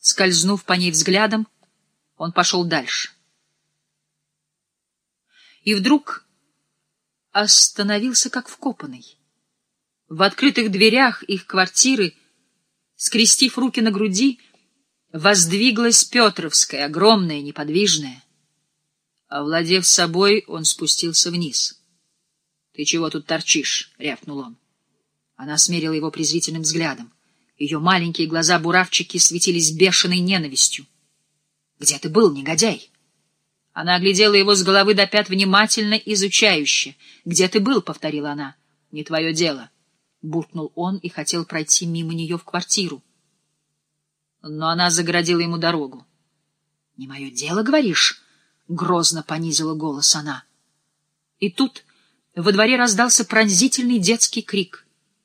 Скользнув по ней взглядом, он пошел дальше. И вдруг остановился как вкопанный. В открытых дверях их квартиры, скрестив руки на груди, воздвиглась Петровская, огромная, неподвижная. Овладев собой, он спустился вниз. — Ты чего тут торчишь? — рявкнул он. Она смерила его презрительным взглядом. Ее маленькие глаза-буравчики светились бешеной ненавистью. — Где ты был, негодяй? Она оглядела его с головы до пят внимательно, изучающе. — Где ты был? — повторила она. — Не твое дело. — буркнул он и хотел пройти мимо нее в квартиру. Но она загородила ему дорогу. — Не мое дело, говоришь? — грозно понизила голос она. И тут во дворе раздался пронзительный детский крик.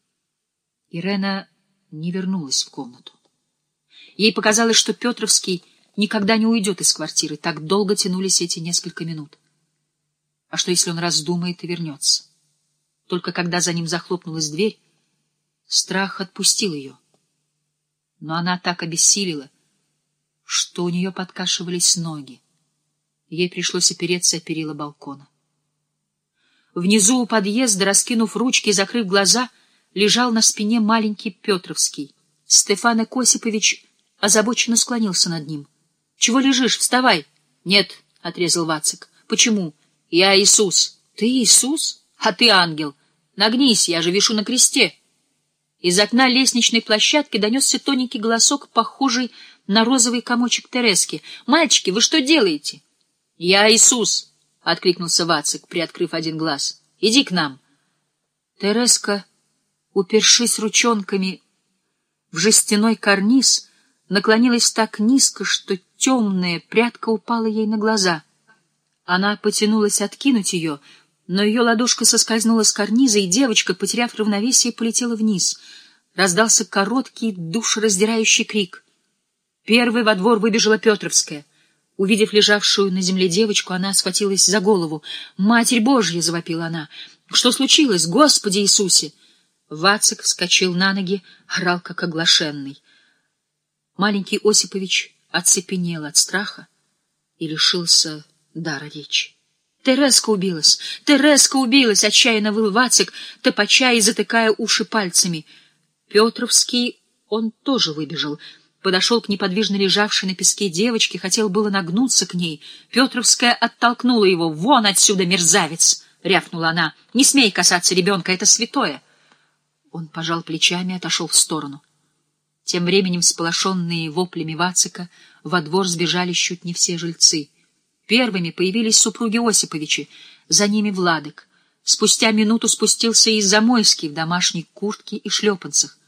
Ирена не вернулась в комнату. Ей показалось, что Петровский никогда не уйдет из квартиры. Так долго тянулись эти несколько минут. А что, если он раздумает и вернется? Только когда за ним захлопнулась дверь, страх отпустил ее. Но она так обессилила, что у нее подкашивались ноги. Ей пришлось опереться о перила балкона. Внизу у подъезда, раскинув ручки и закрыв глаза, лежал на спине маленький Петровский. Стефан Осипович озабоченно склонился над ним. — Чего лежишь? Вставай! — Нет, — отрезал Вацик. — Почему? — Я Иисус. — Ты Иисус? А ты ангел. Нагнись, я же вишу на кресте. Из окна лестничной площадки донесся тоненький голосок, похожий на розовый комочек Терески. — Мальчики, вы что делаете? — Я Иисус, — откликнулся Вацик, приоткрыв один глаз. — Иди к нам. Тереска, упершись ручонками в жестяной карниз, наклонилась так низко, что темная прядка упала ей на глаза. Она потянулась откинуть ее, но ее ладошка соскользнула с карниза, и девочка, потеряв равновесие, полетела вниз. Раздался короткий, душераздирающий крик. Первой во двор выбежала Петровская. Увидев лежавшую на земле девочку, она схватилась за голову. «Матерь Божья!» — завопила она. «Что случилось? Господи Иисусе!» Вацик вскочил на ноги, орал как оглашенный. Маленький Осипович оцепенел от страха и лишился дара речи. «Тереска убилась! Тереска убилась!» — отчаянно выл Вацик, топача и затыкая уши пальцами. Петровский, он тоже выбежал. Подошел к неподвижно лежавшей на песке девочке, хотел было нагнуться к ней. Петровская оттолкнула его. «Вон отсюда, мерзавец!» — рявкнула она. «Не смей касаться ребенка, это святое!» Он пожал плечами и отошел в сторону. Тем временем, всполошенные воплями Вацика, во двор сбежали чуть не все жильцы. Первыми появились супруги Осиповичи, за ними Владык. Спустя минуту спустился и Замойский в домашней куртке и шлепанцах.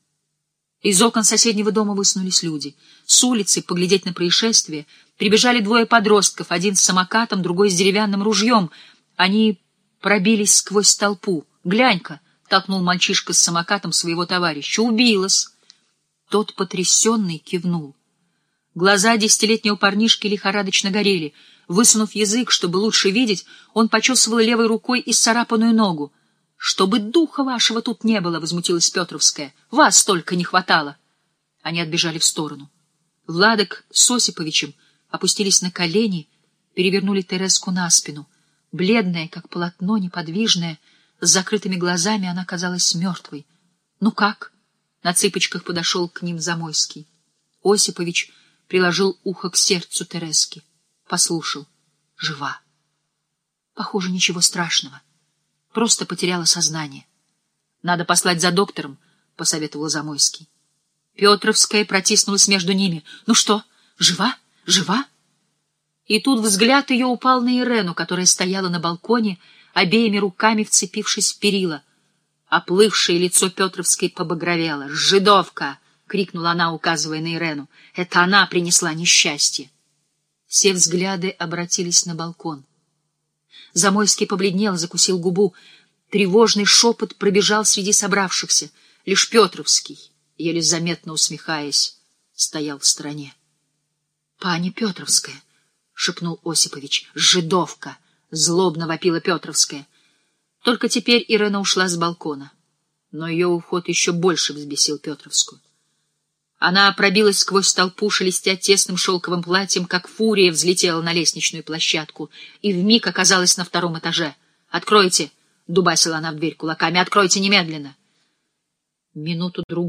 Из окон соседнего дома высунулись люди. С улицы, поглядеть на происшествие, прибежали двое подростков, один с самокатом, другой с деревянным ружьем. Они пробились сквозь толпу. «Глянь-ка!» — толкнул мальчишка с самокатом своего товарища. «Убилась!» Тот, потрясенный, кивнул. Глаза десятилетнего парнишки лихорадочно горели. Высунув язык, чтобы лучше видеть, он почесывал левой рукой исцарапанную ногу. — Чтобы духа вашего тут не было, — возмутилась Петровская. — Вас только не хватало. Они отбежали в сторону. Владык с Осиповичем опустились на колени, перевернули Тереску на спину. Бледная, как полотно, неподвижная, с закрытыми глазами, она казалась мертвой. — Ну как? — на цыпочках подошел к ним Замойский. Осипович приложил ухо к сердцу Терески. Послушал. Жива. Похоже, ничего страшного. Просто потеряла сознание. Надо послать за доктором, — посоветовал Замойский. Петровская протиснулась между ними. Ну что, жива? Жива? И тут взгляд ее упал на Ирену, которая стояла на балконе, обеими руками вцепившись в перила. Оплывшее лицо Петровской побагровело. «Жидовка!» — крикнула она, указывая на Ирену. «Это она принесла несчастье!» Все взгляды обратились на балкон. Замойский побледнел, закусил губу. Тревожный шепот пробежал среди собравшихся. Лишь Петровский, еле заметно усмехаясь, стоял в стороне. — Пани Петровская! — шепнул Осипович. — Жидовка! — злобно вопила Петровская. Только теперь Ирена ушла с балкона. Но ее уход еще больше взбесил Петровскую. Она пробилась сквозь толпу, шелестя тесным шелковым платьем, как фурия взлетела на лестничную площадку и вмиг оказалась на втором этаже. «Откройте!» — дубасила она в дверь кулаками. «Откройте немедленно!» Минуту-другую